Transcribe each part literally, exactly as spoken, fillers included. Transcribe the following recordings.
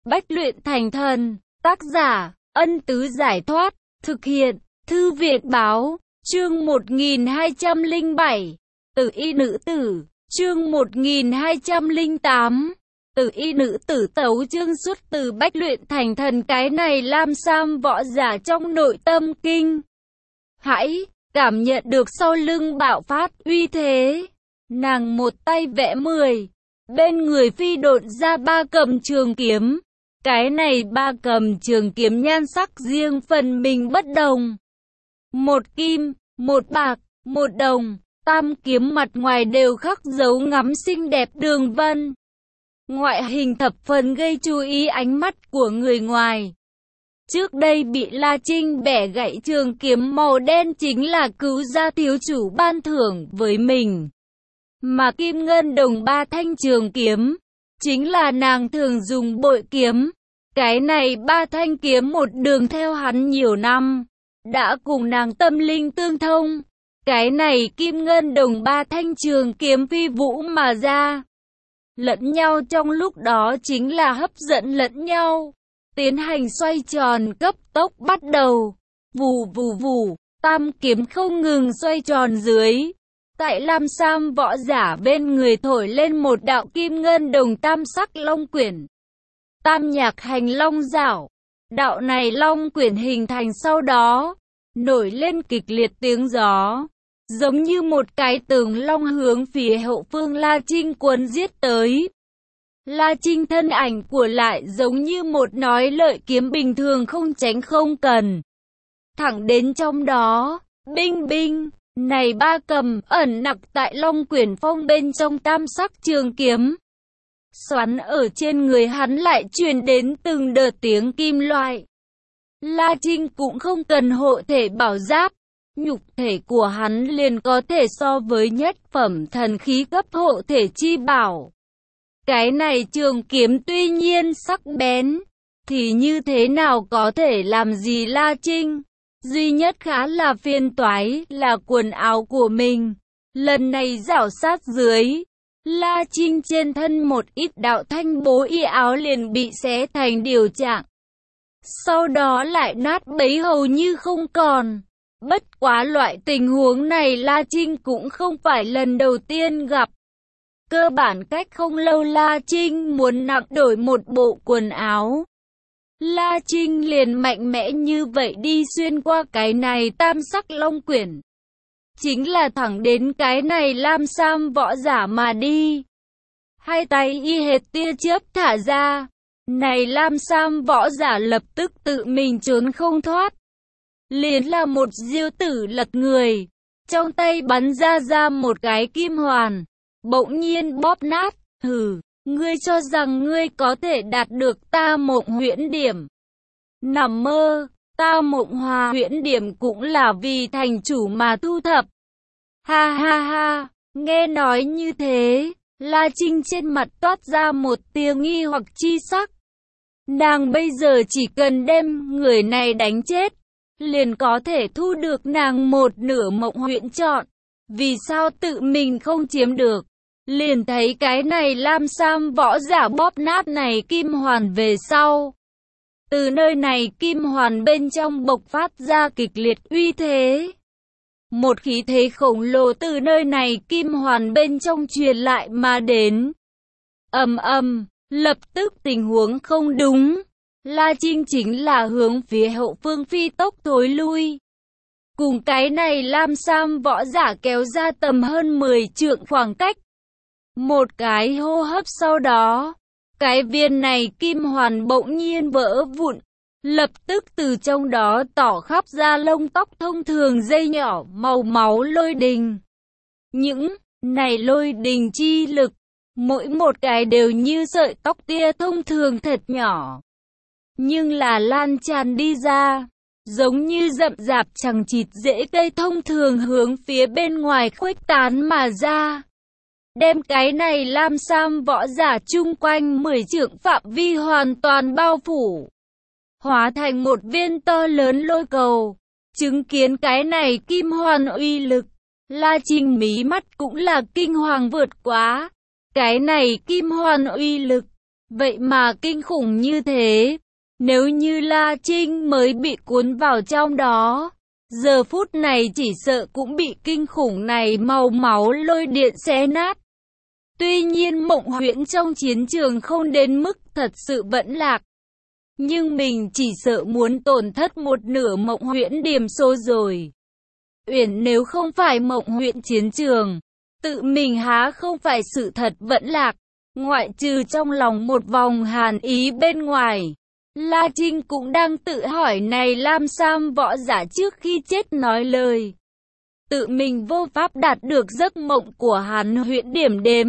Bách luyện thành thần, tác giả, Ân Tứ Giải Thoát, thực hiện, Thư viện Báo, chương một nghìn hai trăm lẻ bảy, Tử y nữ tử, chương một nghìn hai trăm lẻ tám, Tử y nữ tử tấu chương xuất từ Bách luyện thành thần. Cái này Lam Sam võ giả trong nội tâm kinh hãi, cảm nhận được sau lưng bạo phát uy thế. Nàng một tay vẽ mười, bên người phi độn ra ba cầm trường kiếm. Cái này ba cầm trường kiếm nhan sắc riêng phần mình bất đồng. Một kim, một bạc, một đồng, tam kiếm mặt ngoài đều khắc dấu ngắm xinh đẹp đường vân. Ngoại hình thập phần gây chú ý ánh mắt của người ngoài. Trước đây bị La Trinh bẻ gãy trường kiếm màu đen chính là cứu gia thiếu chủ ban thưởng với mình. Mà kim ngân đồng ba thanh trường kiếm, chính là nàng thường dùng bội kiếm. Cái này ba thanh kiếm một đường theo hắn nhiều năm, đã cùng nàng tâm linh tương thông. Cái này kim ngân đồng ba thanh trường kiếm phi vũ mà ra, lẫn nhau trong lúc đó chính là hấp dẫn lẫn nhau, tiến hành xoay tròn cấp tốc bắt đầu. Vù vù vù, tam kiếm không ngừng xoay tròn dưới. Tại Lam Sam võ giả bên người thổi lên một đạo kim ngân đồng tam sắc long quyển. Tam nhạc hành long dạo. Đạo này long quyển hình thành sau đó, nổi lên kịch liệt tiếng gió, giống như một cái tường long hướng phía hậu phương La Trinh cuốn giết tới. La Trinh thân ảnh của lại giống như một nói lợi kiếm bình thường không tránh không cần. Thẳng đến trong đó, binh binh, này ba cầm ẩn nặc tại long quyển phong bên trong tam sắc trường kiếm. Xoắn ở trên người hắn lại truyền đến từng đợt tiếng kim loại. La Trinh cũng không cần hộ thể bảo giáp, nhục thể của hắn liền có thể so với nhất phẩm thần khí cấp hộ thể chi bảo. Cái này trường kiếm tuy nhiên sắc bén, thì như thế nào có thể làm gì La Trinh? Duy nhất khá là phiền toái là quần áo của mình. Lần này rảo sát dưới, La Trinh trên thân một ít đạo thanh bố y áo liền bị xé thành điều trạng. Sau đó lại nát bấy hầu như không còn. Bất quá loại tình huống này La Trinh cũng không phải lần đầu tiên gặp. Cơ bản cách không lâu La Trinh muốn nặng đổi một bộ quần áo, La Trinh liền mạnh mẽ như vậy đi xuyên qua cái này tam sắc long quyển. Chính là thẳng đến cái này Lam Sam võ giả mà đi. Hai tay y hệt tia chớp thả ra. Này Lam Sam võ giả lập tức tự mình trốn không thoát. Liền là một diêu tử lật người. Trong tay bắn ra ra một cái kim hoàn. Bỗng nhiên bóp nát. Hừ, ngươi cho rằng ngươi có thể đạt được ta mộng huyễn điểm. Nằm mơ, ta mộng hòa huyễn điểm cũng là vì thành chủ mà thu thập. Ha ha ha, nghe nói như thế, La Trinh trên mặt toát ra một tia nghi hoặc chi sắc. Nàng bây giờ chỉ cần đem người này đánh chết, liền có thể thu được nàng một nửa mộng huyễn chọn. Vì sao tự mình không chiếm được? Liền thấy cái này Lam Sam võ giả bóp nát này kim hoàn về sau. Từ nơi này kim hoàn bên trong bộc phát ra kịch liệt uy thế. Một khí thế khổng lồ từ nơi này kim hoàn bên trong truyền lại mà đến. Ầm ầm, lập tức tình huống không đúng. La Trinh chính là hướng phía hậu phương phi tốc thối lui. Cùng cái này Lam Sam võ giả kéo ra tầm hơn mười trượng khoảng cách. Một cái hô hấp sau đó, cái viên này kim hoàn bỗng nhiên vỡ vụn. Lập tức từ trong đó tỏ khắp ra lông tóc thông thường dây nhỏ màu máu lôi đình. Những này lôi đình chi lực, mỗi một cái đều như sợi tóc tia thông thường thật nhỏ. Nhưng là lan tràn đi ra, giống như rậm rạp chằng chịt rễ cây thông thường hướng phía bên ngoài khuếch tán mà ra. Đem cái này Lam Sam võ giả chung quanh mười trượng phạm vi hoàn toàn bao phủ. Hóa thành một viên to lớn lôi cầu. Chứng kiến cái này kim hoàn uy lực, La Trinh mí mắt cũng là kinh hoàng vượt quá. Cái này kim hoàn uy lực, Vậy mà kinh khủng như thế. Nếu như La Trinh mới bị cuốn vào trong đó, giờ phút này chỉ sợ cũng bị kinh khủng này màu máu lôi điện xé nát. Tuy nhiên Mộng Huyễn trong chiến trường không đến mức thật sự vẫn lạc. Nhưng mình chỉ sợ muốn tổn thất một nửa Mộng Huyễn điểm số rồi. Uyển nếu không phải Mộng Huyễn chiến trường, tự mình há không phải sự thật vẫn lạc. Ngoại trừ trong lòng một vòng hàn ý bên ngoài, La Trinh cũng đang tự hỏi này Lam Sam võ giả trước khi chết nói lời. Tự mình vô pháp đạt được giấc mộng của hắn huyễn điểm đếm.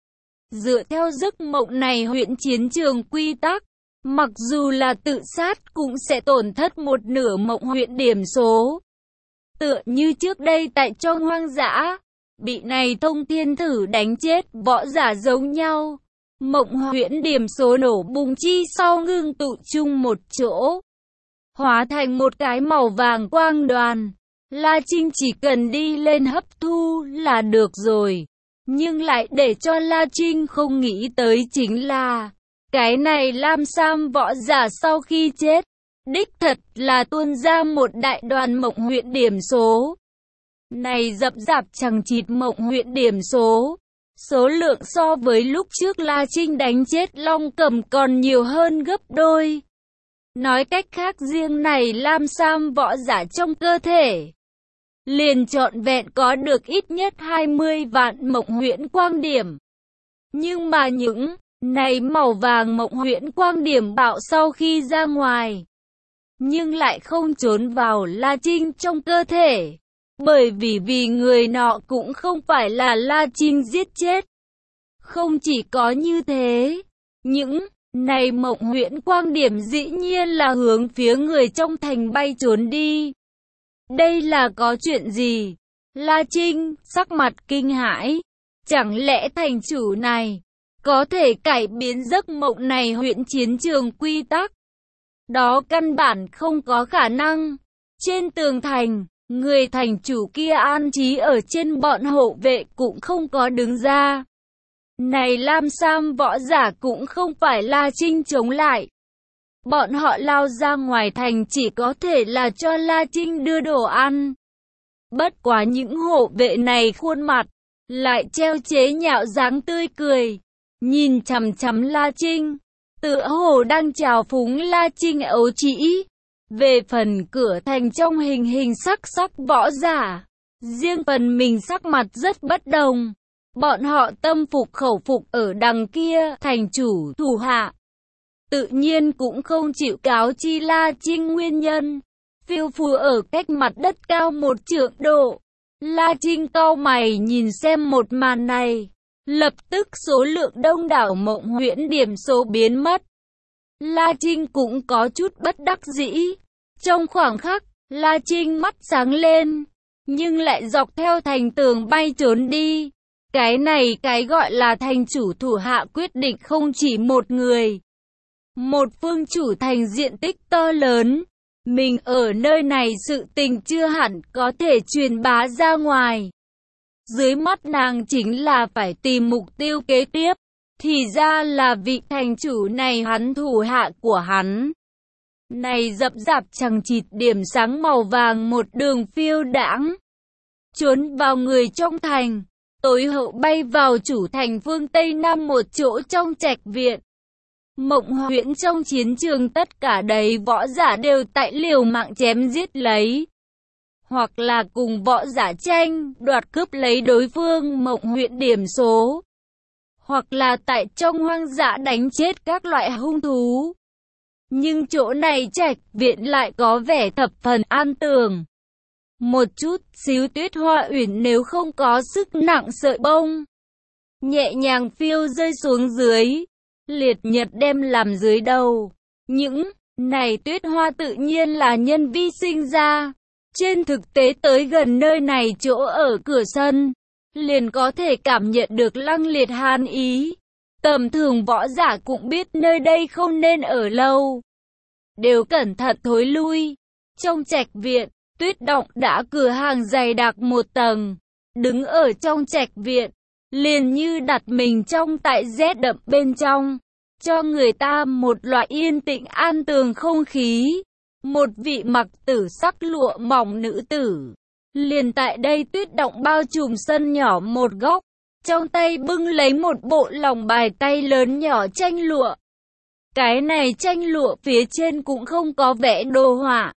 Dựa theo giấc mộng này huyễn chiến trường quy tắc, mặc dù là tự sát cũng sẽ tổn thất một nửa mộng huyễn điểm số. Tựa như trước đây tại trong hoang dã, bị này Thông Thiên Thử đánh chết võ giả giống nhau. Mộng huyễn điểm số nổ bùng chi sau ngưng tụ chung một chỗ, hóa thành một cái màu vàng quang đoàn. La Trinh chỉ cần đi lên hấp thu là được rồi. Nhưng lại để cho La Trinh không nghĩ tới chính là, cái này Lam Sam võ giả sau khi chết, đích thật là tuôn ra một đại đoàn mộng huyễn điểm số. Này dập dạp chằng chịt mộng huyễn điểm số. Số lượng so với lúc trước La Trinh đánh chết Long Cầm còn nhiều hơn gấp đôi. Nói cách khác riêng này Lam Sam võ giả trong cơ thể liền trọn vẹn có được ít nhất hai mươi vạn mộng huyễn quang điểm. Nhưng mà những này màu vàng mộng huyễn quang điểm bạo sau khi ra ngoài, nhưng lại không trốn vào La Trinh trong cơ thể. Bởi vì vì người nọ cũng không phải là La Trinh giết chết. Không chỉ có như thế, những này mộng huyễn quang điểm dĩ nhiên là hướng phía người trong thành bay trốn đi. Đây là có chuyện gì? La Trinh sắc mặt kinh hãi. Chẳng lẽ thành chủ này có thể cải biến giấc mộng này huyễn chiến trường quy tắc? Đó căn bản không có khả năng. Trên tường thành, người thành chủ kia an trí ở trên bọn hộ vệ cũng không có đứng ra. Này Lam Sam võ giả cũng không phải La Trinh chống lại. Bọn họ lao ra ngoài thành chỉ có thể là cho La Trinh đưa đồ ăn. Bất quá những hộ vệ này khuôn mặt lại treo chế nhạo dáng tươi cười, nhìn chằm chằm La Trinh, tựa hồ đang chào phúng La Trinh ấu trĩ. Về phần cửa thành trong hình hình sắc sắc võ giả, riêng phần mình sắc mặt rất bất đồng. Bọn họ tâm phục khẩu phục ở đằng kia thành chủ thủ hạ, tự nhiên cũng không chịu cáo chi La Trinh nguyên nhân. Phiêu phù ở cách mặt đất cao một trượng độ, La Trinh cau mày nhìn xem một màn này, lập tức số lượng đông đảo mộng huyễn điểm số biến mất. La Trinh cũng có chút bất đắc dĩ. Trong khoảng khắc, La Trinh mắt sáng lên, nhưng lại dọc theo thành tường bay trốn đi. Cái này cái gọi là thành chủ thủ hạ quyết định không chỉ một người. Một phương chủ thành diện tích to lớn. Mình ở nơi này sự tình chưa hẳn có thể truyền bá ra ngoài. Dưới mắt nàng chính là phải tìm mục tiêu kế tiếp. Thì ra là vị thành chủ này hắn thủ hạ của hắn. Này dập dạp chằng chịt điểm sáng màu vàng một đường phiêu đãng, trốn vào người trong thành, tối hậu bay vào chủ thành phương Tây Nam một chỗ trong trạch viện. Mộng huyễn trong chiến trường tất cả đầy võ giả đều tại liều mạng chém giết lấy, hoặc là cùng võ giả tranh đoạt cướp lấy đối phương mộng huyễn điểm số, hoặc là tại trong hoang dã đánh chết các loại hung thú. Nhưng chỗ này trạch viện lại có vẻ thập phần an tường. Một chút xíu tuyết hoa uyển nếu không có sức nặng sợi bông, nhẹ nhàng phiêu rơi xuống dưới, liệt nhật đem làm dưới đầu. Những này tuyết hoa tự nhiên là nhân vi sinh ra. Trên thực tế tới gần nơi này chỗ ở cửa sân, liền có thể cảm nhận được lăng liệt hàn ý. Tầm thường võ giả cũng biết nơi đây không nên ở lâu, đều cẩn thận thối lui. Trong trạch viện, Tuyết Động đã cửa hàng dày đặc một tầng, đứng ở trong trạch viện, liền như đặt mình trong tại rét đậm bên trong. cho người ta một loại yên tĩnh an tường không khí. Một vị mặc tử sắc lụa mỏng nữ tử, liền tại đây tuyết động bao trùm sân nhỏ một góc, trong tay bưng lấy một bộ lòng bài tay lớn nhỏ tranh lụa. Cái này tranh lụa phía trên cũng không có vẽ đồ họa,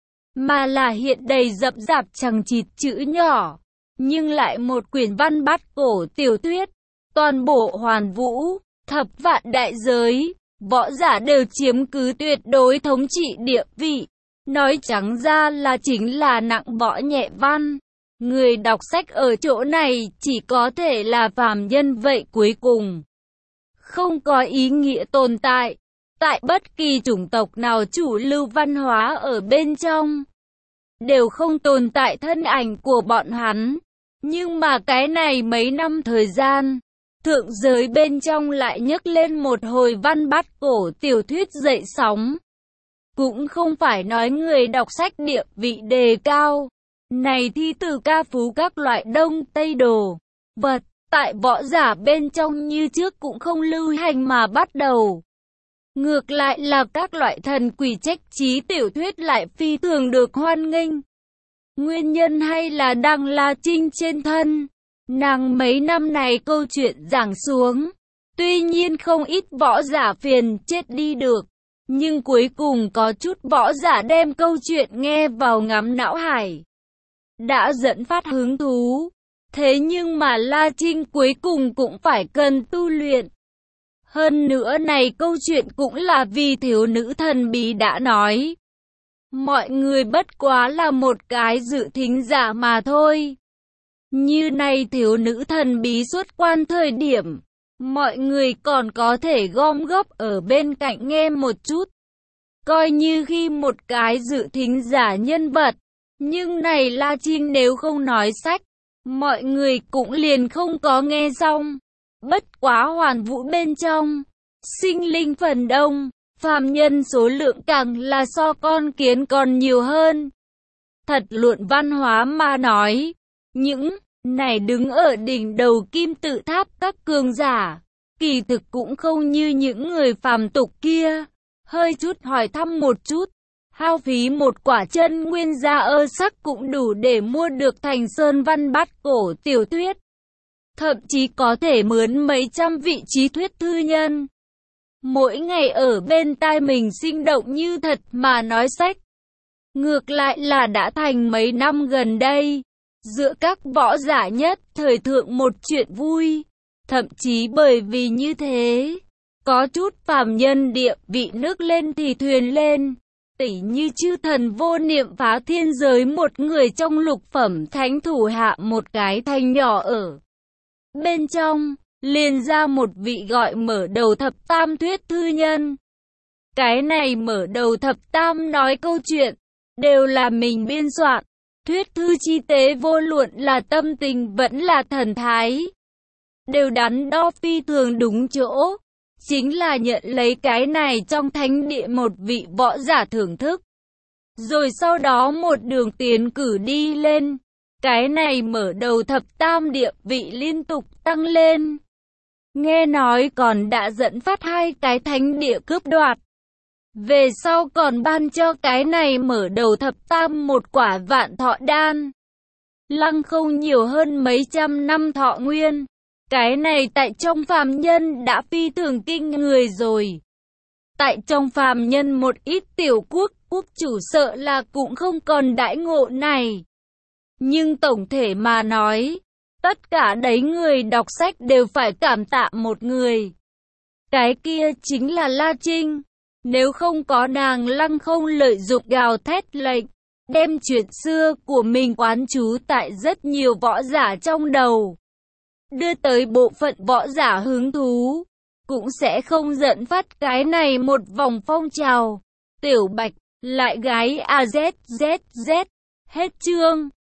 mà là hiện đầy rậm rạp chằng chịt chữ nhỏ, nhưng lại một quyển văn bát cổ tiểu thuyết. Toàn bộ Hoàn Vũ, thập vạn đại giới, võ giả đều chiếm cứ tuyệt đối thống trị địa vị. Nói trắng ra là chính là nặng võ nhẹ văn. Người đọc sách ở chỗ này chỉ có thể là phàm nhân vậy cuối cùng. Không có ý nghĩa tồn tại. Tại bất kỳ chủng tộc nào chủ lưu văn hóa ở bên trong, đều không tồn tại thân ảnh của bọn hắn. Nhưng mà cái này mấy năm thời gian, thượng giới bên trong lại nhấc lên một hồi văn bát cổ tiểu thuyết dậy sóng. Cũng không phải nói người đọc sách địa vị đề cao. Này thi từ ca phú các loại đông tây đồ vật, tại võ giả bên trong như trước cũng không lưu hành mà bắt đầu. Ngược lại là các loại thần quỷ trách trí tiểu thuyết lại phi thường được hoan nghênh. Nguyên nhân hay là đang La Trinh trên thân. Nàng mấy năm này câu chuyện giảng xuống. Tuy nhiên không ít võ giả phiền chết đi được. Nhưng cuối cùng có chút võ giả đem câu chuyện nghe vào ngắm não hải, đã dẫn phát hứng thú. Thế nhưng mà La Trinh cuối cùng cũng phải cần tu luyện. Hơn nữa này câu chuyện cũng là vì thiếu nữ thần bí đã nói. Mọi người bất quá là một cái dự thính giả mà thôi. Như này thiếu nữ thần bí xuất quan thời điểm, mọi người còn có thể gom góp ở bên cạnh nghe một chút. Coi như khi một cái dự thính giả nhân vật. Nhưng này La Trinh nếu không nói sách, mọi người cũng liền không có nghe xong. Bất quá Hoàn Vũ bên trong, sinh linh phần đông, phàm nhân số lượng càng là so con kiến còn nhiều hơn. Thật luận văn hóa mà nói, những này đứng ở đỉnh đầu kim tự tháp các cường giả, kỳ thực cũng không như những người phàm tục kia. Hơi chút hỏi thăm một chút, hao phí một quả chân nguyên gia ơ sắc cũng đủ để mua được thành sơn văn bát cổ tiểu thuyết. Thậm chí có thể mướn mấy trăm vị trí thuyết thư nhân. Mỗi ngày ở bên tai mình sinh động như thật mà nói sách. Ngược lại là đã thành mấy năm gần đây, giữa các võ giả nhất thời thượng một chuyện vui. Thậm chí bởi vì như thế, có chút phàm nhân địa vị nước lên thì thuyền lên. Tỉ như chư thần vô niệm phá thiên giới một người trong lục phẩm thánh thủ hạ một cái thành nhỏ ở bên trong, liền ra một vị gọi mở đầu thập tam thuyết thư nhân. Cái này mở đầu thập tam nói câu chuyện, đều là mình biên soạn. Thuyết thư chi tế vô luận là tâm tình vẫn là thần thái, đều đắn đo phi thường đúng chỗ. Chính là nhận lấy cái này trong thánh địa một vị võ giả thưởng thức. Rồi sau đó một đường tiến cử đi lên. Cái này mở đầu thập tam địa vị liên tục tăng lên. Nghe nói còn đã dẫn phát hai cái thánh địa cướp đoạt. Về sau còn ban cho cái này mở đầu thập tam một quả vạn thọ đan. Lăng không nhiều hơn mấy trăm năm thọ nguyên. Cái này tại trong phàm nhân đã phi thường kinh người rồi. Tại trong phàm nhân một ít tiểu quốc, quốc chủ sợ là cũng không còn đãi ngộ này. Nhưng tổng thể mà nói, tất cả đấy người đọc sách đều phải cảm tạ một người. Cái kia chính là La Trinh. Nếu không có nàng lăng không lợi dụng gào thét lệnh, đem chuyện xưa của mình quán trú tại rất nhiều võ giả trong đầu, đưa tới bộ phận võ giả hứng thú, cũng sẽ không dẫn phát cái này một vòng phong trào. Tiểu Bạch, lại gái a z z z, hết chương.